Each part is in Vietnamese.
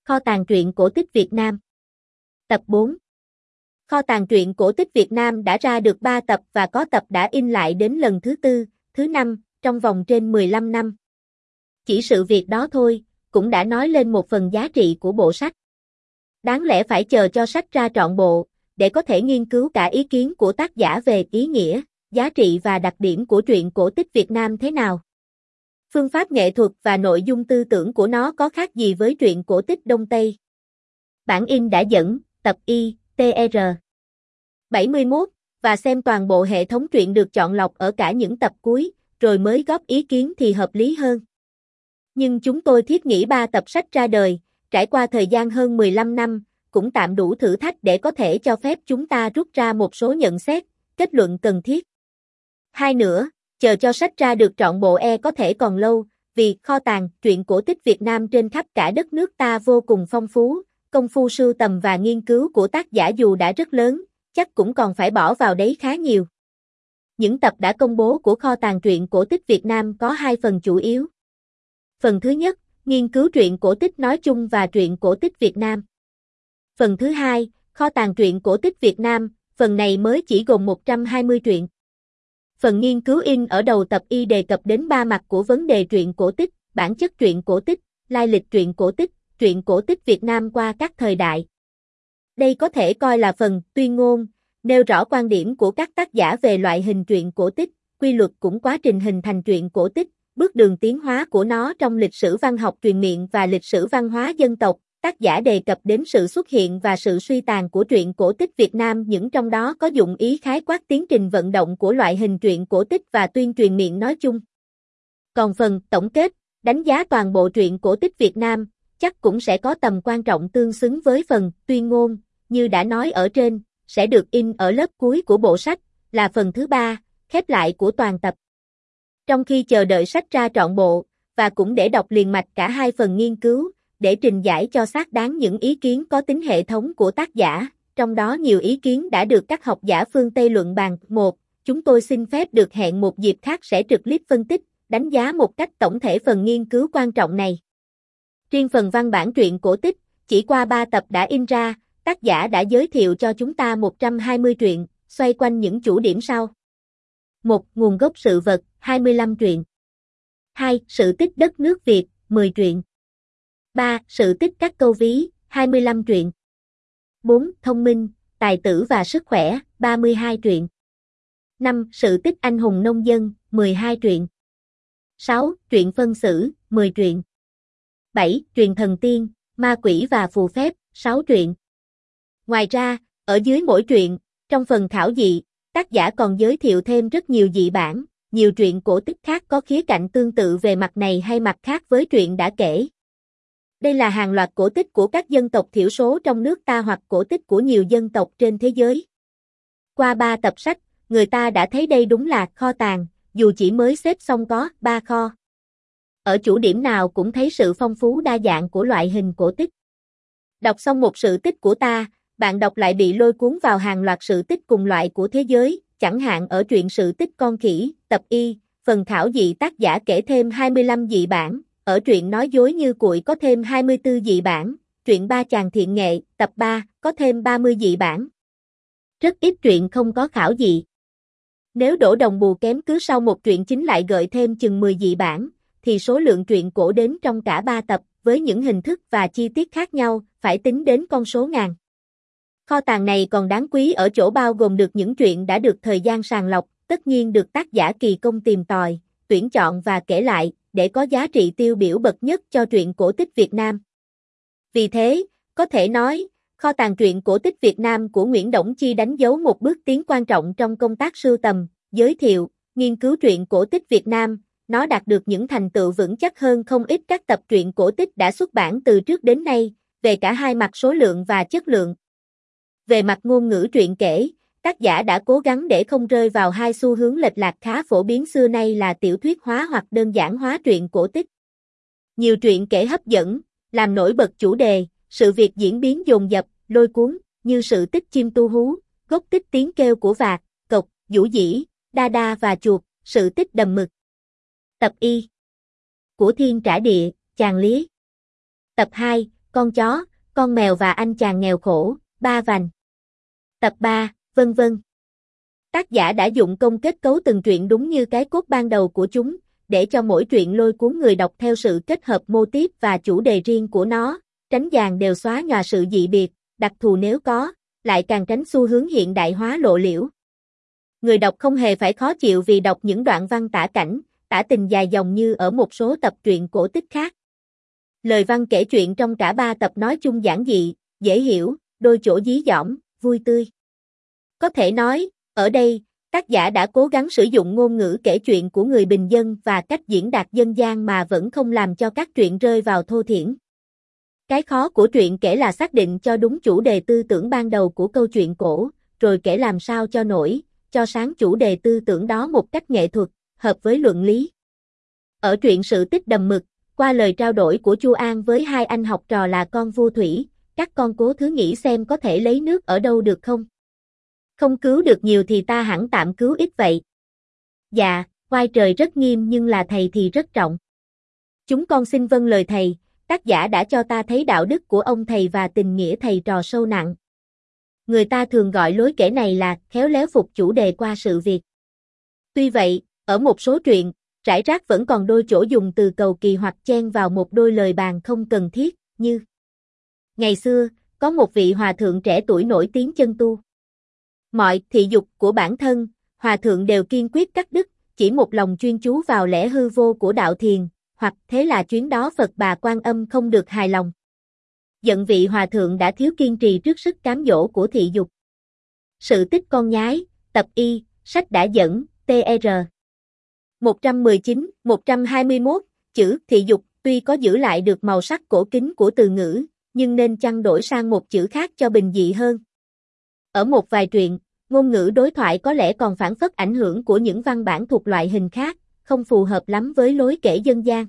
Kho tàng truyện cổ tích Việt Nam. Tập 4. Kho tàng truyện cổ tích Việt Nam đã ra được 3 tập và có tập đã in lại đến lần thứ 4, thứ 5, trong vòng trên 15 năm. Chỉ sự việc đó thôi, cũng đã nói lên một phần giá trị của bộ sách. Đáng lẽ phải chờ cho sách ra trọn bộ, để có thể nghiên cứu cả ý kiến của tác giả về ý nghĩa, giá trị và đặc điểm của truyện cổ tích Việt Nam thế nào. Phương pháp nghệ thuật và nội dung tư tưởng của nó có khác gì với truyện cổ tích Đông Tây. Bản in đã dẫn, tập I, TR 71, và xem toàn bộ hệ thống truyện được chọn lọc ở cả những tập cuối, rồi mới góp ý kiến thì hợp lý hơn. Nhưng chúng tôi thiết nghĩ 3 tập sách ra đời, trải qua thời gian hơn 15 năm, cũng tạm đủ thử thách để có thể cho phép chúng ta rút ra một số nhận xét, kết luận cần thiết. Hai nữa, chờ cho sách ra được trọn bộ có thể còn lâu, vì kho tàng truyện cổ tích Việt Nam trên khắp cả đất nước ta vô cùng phong phú, công phu sưu tầm và nghiên cứu của tác giả dù đã rất lớn, chắc cũng còn phải bỏ vào đấy khá nhiều. Những tập đã công bố của kho tàng truyện cổ tích Việt Nam có 2 phần chủ yếu. Phần thứ nhất, nghiên cứu truyện cổ tích nói chung và truyện cổ tích Việt Nam. Phần thứ hai, kho tàng truyện cổ tích Việt Nam, phần này mới chỉ gồm 120 truyện. Phần nghiên cứu in ở đầu tập Y đề cập đến 3 mặt của vấn đề truyện cổ tích, bản chất truyện cổ tích, lai lịch truyện cổ tích Việt Nam qua các thời đại. Đây có thể coi là phần tuyên ngôn, nêu rõ quan điểm của các tác giả về loại hình truyện cổ tích, quy luật cũng quá trình hình thành truyện cổ tích, bước đường tiến hóa của nó trong lịch sử văn học truyền miệng và lịch sử văn hóa dân tộc. Tác giả đề cập đến sự xuất hiện và sự suy tàn của truyện cổ tích Việt Nam, những trong đó có dụng ý khái quát tiến trình vận động của loại hình truyện cổ tích và tuyên truyền miệng nói chung. Còn phần tổng kết, đánh giá toàn bộ truyện cổ tích Việt Nam, chắc cũng sẽ có tầm quan trọng tương xứng với phần tuyên ngôn, như đã nói ở trên, sẽ được in ở lớp cuối của bộ sách, là phần thứ 3, khép lại của toàn tập. Trong khi chờ đợi sách ra trọn bộ, và cũng để đọc liền mạch cả 2 phần nghiên cứu, để trình giải cho xác đáng những ý kiến có tính hệ thống của tác giả, trong đó nhiều ý kiến đã được các học giả phương Tây luận bàn. Chúng tôi xin phép được hẹn một dịp khác sẽ trực tiếp phân tích, đánh giá một cách tổng thể phần nghiên cứu quan trọng này. Riêng phần văn bản truyện cổ tích, chỉ qua 3 tập đã in ra, tác giả đã giới thiệu cho chúng ta 120 truyện, xoay quanh những chủ điểm sau. 1. Nguồn gốc sự vật, 25 truyện. 2. Sự tích đất nước Việt, 10 truyện. 3. Sự tích các câu ví, 25 truyện. 4. Thông minh, tài tử và sức khỏe, 32 truyện. 5. Sự tích anh hùng nông dân, 12 truyện. 6. Truyện phân xử, 10 truyện. 7. Truyền thần tiên, ma quỷ và phù phép, 6 truyện. Ngoài ra, ở dưới mỗi truyện, trong phần khảo dị, tác giả còn giới thiệu thêm rất nhiều dị bản, nhiều truyện cổ tích khác có khía cạnh tương tự về mặt này hay mặt khác với truyện đã kể. Đây là hàng loạt cổ tích của các dân tộc thiểu số trong nước ta hoặc cổ tích của nhiều dân tộc trên thế giới. Qua 3 tập sách, người ta đã thấy đây đúng là kho tàng, dù chỉ mới xếp xong có 3 kho. Ở chủ điểm nào cũng thấy sự phong phú đa dạng của loại hình cổ tích. Đọc xong một sự tích của ta, bạn đọc lại bị lôi cuốn vào hàng loạt sự tích cùng loại của thế giới, chẳng hạn ở truyện sự tích con khỉ, tập Y, phần khảo dị tác giả kể thêm 25 dị bản. Ở truyện nói dối như cuội có thêm 24 dị bản, truyện Ba chàng thiện nghệ, tập 3, có thêm 30 dị bản. Rất ít truyện không có khảo dị. Nếu đổ đồng bù kém cứ sau một truyện chính lại gợi thêm chừng 10 dị bản, thì số lượng truyện cổ đến trong cả 3 tập, với những hình thức và chi tiết khác nhau, phải tính đến con số ngàn. Kho tàng này còn đáng quý ở chỗ bao gồm được những truyện đã được thời gian sàng lọc, tất nhiên được tác giả kỳ công tìm tòi, tuyển chọn và kể lại, để có giá trị tiêu biểu bậc nhất cho truyện cổ tích Việt Nam. Vì thế, có thể nói, kho tàng truyện cổ tích Việt Nam của Nguyễn Đổng Chi đánh dấu một bước tiến quan trọng trong công tác sưu tầm, giới thiệu, nghiên cứu truyện cổ tích Việt Nam. Nó đạt được những thành tựu vững chắc hơn không ít các tập truyện cổ tích đã xuất bản từ trước đến nay, về cả hai mặt số lượng và chất lượng. Về mặt ngôn ngữ truyện kể, tác giả đã cố gắng để không rơi vào hai xu hướng lệch lạc khá phổ biến xưa nay là tiểu thuyết hóa hoặc đơn giản hóa truyện cổ tích. Nhiều truyện kể hấp dẫn, làm nổi bật chủ đề, sự việc diễn biến dồn dập, lôi cuốn, như sự tích chim tu hú, gốc tích tiếng kêu của vạc, cộc, dũ dĩ, đa đa và chuột, sự tích đầm mực. Tập Y. Của Thiên Trả Địa, Chàng Lía. Tập 2, con chó, con mèo và anh chàng nghèo khổ, ba vành. Tập 3, vân vân. Tác giả đã dụng công kết cấu từng truyện đúng như cái cốt ban đầu của chúng, để cho mỗi truyện lôi cuốn người đọc theo sự kết hợp mô típ và chủ đề riêng của nó, tránh dàn đều xóa nhòa sự dị biệt, đặc thù nếu có, lại càng tránh xu hướng hiện đại hóa lộ liễu. Người đọc không hề phải khó chịu vì đọc những đoạn văn tả cảnh, tả tình dài dòng như ở một số tập truyện cổ tích khác. Lời văn kể chuyện trong cả 3 tập nói chung giản dị, dễ hiểu, đôi chỗ dí dỏm, vui tươi. Có thể nói, ở đây, tác giả đã cố gắng sử dụng ngôn ngữ kể chuyện của người bình dân và cách diễn đạt dân gian mà vẫn không làm cho các truyện rơi vào thô thiển. Cái khó của truyện kể là xác định cho đúng chủ đề tư tưởng ban đầu của câu chuyện cổ, rồi kể làm sao cho nổi, cho sáng chủ đề tư tưởng đó một cách nghệ thuật, hợp với luận lý. Ở truyện Sự Tích Đầm Mực, qua lời trao đổi của Chu An với 2 anh học trò là con vua thủy, các con cố thử nghĩ xem có thể lấy nước ở đâu được không? Không cứu được nhiều thì ta hẳn tạm cứu ít vậy. Dạ, oai trời rất nghiêm nhưng là thầy thì rất trọng. Chúng con xin vâng lời thầy, tác giả đã cho ta thấy đạo đức của ông thầy và tình nghĩa thầy trò sâu nặng. Người ta thường gọi lối kể này là khéo léo phục chủ đề qua sự việc. Tuy vậy, ở một số truyện, rải rác vẫn còn đôi chỗ dùng từ cầu kỳ hoặc chen vào một đôi lời bàn không cần thiết, như ngày xưa, có một vị hòa thượng trẻ tuổi nổi tiếng chân tu. Mọi thị dục của bản thân, hòa thượng đều kiên quyết cắt đứt, chỉ một lòng chuyên chú vào lẽ hư vô của đạo thiền, hoặc thế là chuyến đó Phật Bà Quan Âm không được hài lòng. Giận vị hòa thượng đã thiếu kiên trì trước sức cám dỗ của thị dục. Sự tích con nhái, tập Y, sách đã dẫn, TR 119-121, chữ thị dục tuy có giữ lại được màu sắc cổ kính của từ ngữ, nhưng nên chăng đổi sang một chữ khác cho bình dị hơn. Ở một vài truyện, ngôn ngữ đối thoại có lẽ còn phản phất ảnh hưởng của những văn bản thuộc loại hình khác, không phù hợp lắm với lối kể dân gian.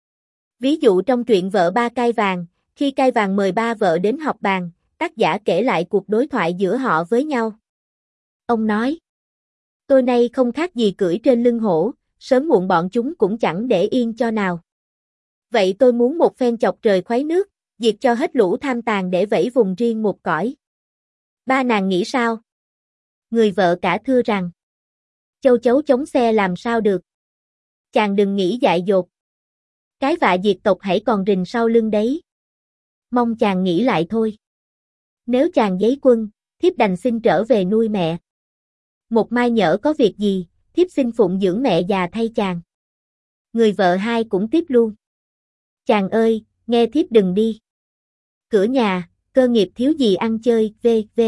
Ví dụ trong truyện Vợ Ba Cai Vàng, khi Cai Vàng mời ba vợ đến họp bàn, tác giả kể lại cuộc đối thoại giữa họ với nhau. Ông nói, tôi nay không khác gì cưỡi trên lưng hổ, sớm muộn bọn chúng cũng chẳng để yên cho nào. Vậy tôi muốn một phen chọc trời khuấy nước, diệt cho hết lũ tham tàn để vẫy vùng riêng một cõi. Ba nàng nghĩ sao? Người vợ cả thưa rằng, châu chấu chống xe làm sao được. Chàng đừng nghĩ dại dột. Cái vạ diệt tộc hãy còn rình sau lưng đấy. Mong chàng nghĩ lại thôi. Nếu chàng giấy quân, thiếp đành xin trở về nuôi mẹ. Một mai nhỡ có việc gì, thiếp xin phụng dưỡng mẹ già thay chàng. Người vợ hai cũng tiếp luôn. Chàng ơi, nghe thiếp đừng đi. Cửa nhà, cơ nghiệp thiếu gì ăn chơi, v.v.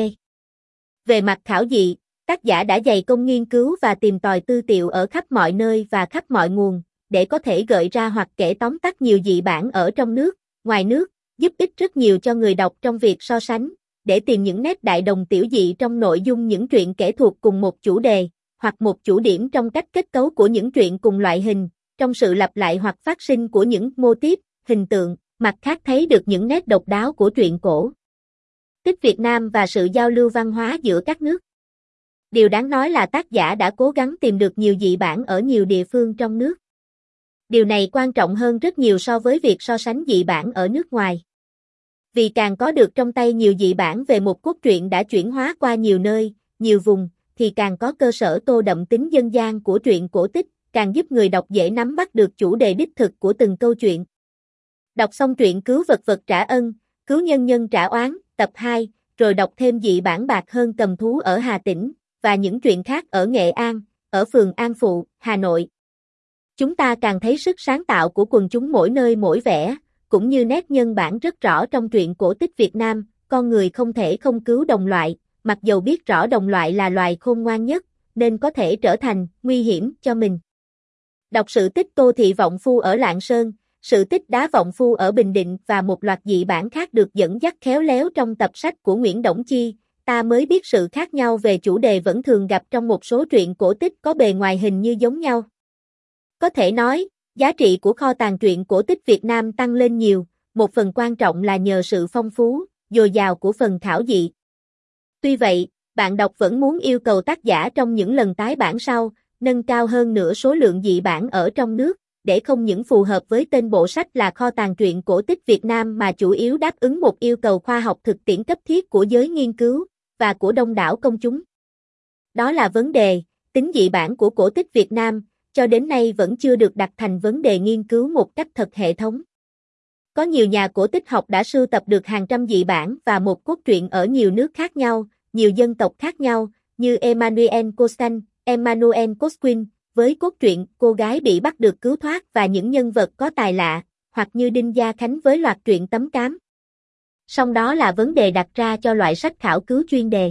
Về mặt khảo dị, tác giả đã dày công nghiên cứu và tìm tòi tư tiệu ở khắp mọi nơi và khắp mọi nguồn, để có thể gợi ra hoặc kể tóm tắt nhiều dị bản ở trong nước, ngoài nước, giúp ích rất nhiều cho người đọc trong việc so sánh, để tìm những nét đại đồng tiểu dị trong nội dung những truyện kể thuộc cùng một chủ đề, hoặc một chủ điểm trong cách kết cấu của những truyện cùng loại hình, trong sự lặp lại hoặc phát sinh của những mô típ, hình tượng, mặt khác thấy được những nét độc đáo của truyện cổ tích Việt Nam và sự giao lưu văn hóa giữa các nước. Điều đáng nói là tác giả đã cố gắng tìm được nhiều dị bản ở nhiều địa phương trong nước. Điều này quan trọng hơn rất nhiều so với việc so sánh dị bản ở nước ngoài. Vì càng có được trong tay nhiều dị bản về một cốt truyện đã chuyển hóa qua nhiều nơi, nhiều vùng, thì càng có cơ sở tô đậm tính dân gian của truyện cổ tích, càng giúp người đọc dễ nắm bắt được chủ đề đích thực của từng câu chuyện. Đọc xong truyện Cứu vật vật trả ân, Cứu nhân nhân trả oán, tập 2, rồi đọc thêm dị bản Bạc Hơn Cầm Thú ở Hà Tĩnh, và những truyện khác ở Nghệ An, ở phường An Phụ, Hà Nội. Chúng ta càng thấy sức sáng tạo của quần chúng mỗi nơi mỗi vẻ, cũng như nét nhân bản rất rõ trong truyện cổ tích Việt Nam, con người không thể không cứu đồng loại, mặc dầu biết rõ đồng loại là loài khôn ngoan nhất, nên có thể trở thành nguy hiểm cho mình. Đọc sự tích Tô Thị Vọng Phu ở Lạng Sơn, sự tích Đá Vọng Phu ở Bình Định và một loạt dị bản khác được dẫn dắt khéo léo trong tập sách của Nguyễn Đổng Chi, ta mới biết sự khác nhau về chủ đề vẫn thường gặp trong một số truyện cổ tích có bề ngoài hình như giống nhau. Có thể nói, giá trị của kho tàng truyện cổ tích Việt Nam tăng lên nhiều, một phần quan trọng là nhờ sự phong phú, dồi dào của phần khảo dị. Tuy vậy, bạn đọc vẫn muốn yêu cầu tác giả trong những lần tái bản sau, nâng cao hơn nữa số lượng dị bản ở trong nước, để không những phù hợp với tên bộ sách là kho tàng truyện cổ tích Việt Nam mà chủ yếu đáp ứng một yêu cầu khoa học thực tiễn cấp thiết của giới nghiên cứu và của đông đảo công chúng. Đó là vấn đề, tính dị bản của cổ tích Việt Nam, cho đến nay vẫn chưa được đặt thành vấn đề nghiên cứu một cách thật hệ thống. Có nhiều nhà cổ tích học đã sưu tập được hàng trăm dị bản và một cốt truyện ở nhiều nước khác nhau, nhiều dân tộc khác nhau, như Emmanuel Constant, Emmanuel Cosquin, với cốt truyện cô gái bị bắt được cứu thoát và những nhân vật có tài lạ, hoặc như Đinh Gia Khánh với loạt truyện Tấm Cám. Song đó là vấn đề đặt ra cho loại sách khảo cứu chuyên đề.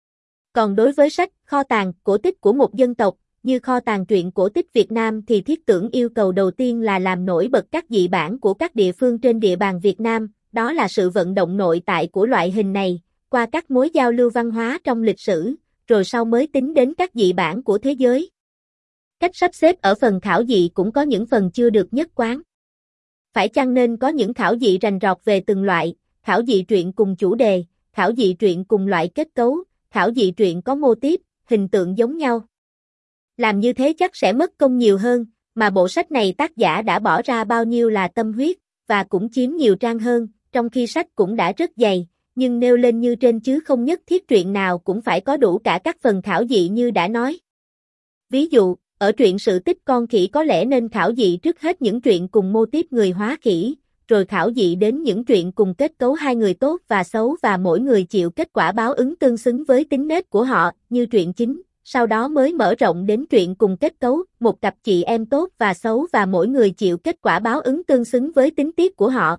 Còn đối với sách kho tàng cổ tích của một dân tộc, như kho tàng truyện cổ tích Việt Nam thì thiết tưởng yêu cầu đầu tiên là làm nổi bật các dị bản của các địa phương trên địa bàn Việt Nam, đó là sự vận động nội tại của loại hình này, qua các mối giao lưu văn hóa trong lịch sử, rồi sau mới tính đến các dị bản của thế giới. Cách sắp xếp ở phần khảo dị cũng có những phần chưa được nhất quán. Phải chăng nên có những khảo dị rành rọt về từng loại, khảo dị truyện cùng chủ đề, khảo dị truyện cùng loại kết cấu, khảo dị truyện có mô típ, hình tượng giống nhau. Làm như thế chắc sẽ mất công nhiều hơn, mà bộ sách này tác giả đã bỏ ra bao nhiêu là tâm huyết, và cũng chiếm nhiều trang hơn, trong khi sách cũng đã rất dày, nhưng nêu lên như trên chứ không nhất thiết truyện nào cũng phải có đủ cả các phần khảo dị như đã nói. Ví dụ, ở truyện sự tích con khỉ có lẽ nên khảo dị trước hết những truyện cùng mô típ người hóa khỉ, rồi khảo dị đến những truyện cùng kết cấu hai người tốt và xấu và mỗi người chịu kết quả báo ứng tương xứng với tính nết của họ, như truyện chính, sau đó mới mở rộng đến truyện cùng kết cấu, một cặp chị em tốt và xấu và mỗi người chịu kết quả báo ứng tương xứng với tính tiết của họ.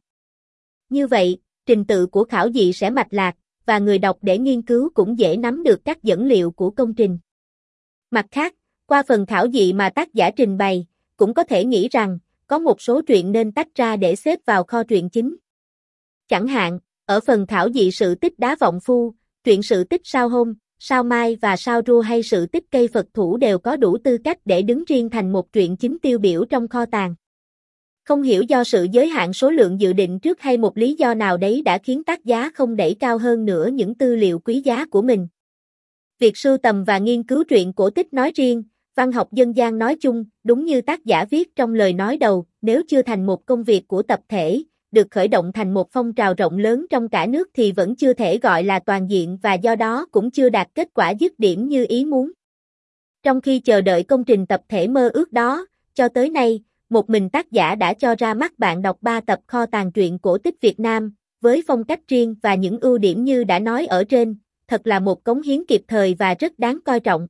Như vậy, trình tự của khảo dị sẽ mạch lạc, và người đọc để nghiên cứu cũng dễ nắm được các dẫn liệu của công trình. Mặt khác, qua phần khảo dị mà tác giả trình bày, cũng có thể nghĩ rằng, có một số truyện nên tách ra để xếp vào kho truyện chính. Chẳng hạn, ở phần khảo dị sự tích Đá Vọng Phu, truyện sự tích Sao Hôm, Sao Mai và Sao Rua hay sự tích Cây Phật Thủ đều có đủ tư cách để đứng riêng thành một truyện chính tiêu biểu trong kho tàng. Không hiểu do sự giới hạn số lượng dự định trước hay một lý do nào đấy đã khiến tác giả không đẩy cao hơn nữa những tư liệu quý giá của mình. Việc sưu tầm và nghiên cứu truyện cổ tích nói riêng, văn học dân gian nói chung, đúng như tác giả viết trong lời nói đầu, nếu chưa thành một công việc của tập thể, được khởi động thành một phong trào rộng lớn trong cả nước thì vẫn chưa thể gọi là toàn diện và do đó cũng chưa đạt kết quả dứt điểm như ý muốn. Trong khi chờ đợi công trình tập thể mơ ước đó, cho tới nay, một mình tác giả đã cho ra mắt bạn đọc 3 tập kho tàng truyện cổ tích Việt Nam, với phong cách riêng và những ưu điểm như đã nói ở trên, thật là một cống hiến kịp thời và rất đáng coi trọng.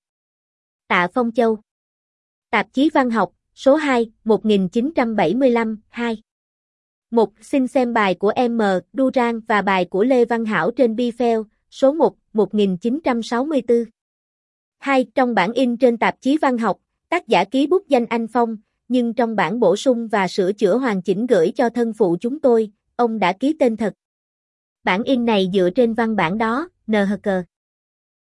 Tạ Phong Châu. Tạp chí Văn học, số 2, 1975, 2. 1. Xin xem bài của M. Duran và bài của Lê Văn Hảo trên Bifel, số 1, 1964. 2. Trong bản in trên tạp chí Văn học, tác giả ký bút danh Anh Phong, nhưng trong bản bổ sung và sửa chữa hoàn chỉnh gửi cho thân phụ chúng tôi, ông đã ký tên thật. Bản in này dựa trên văn bản đó, NHK.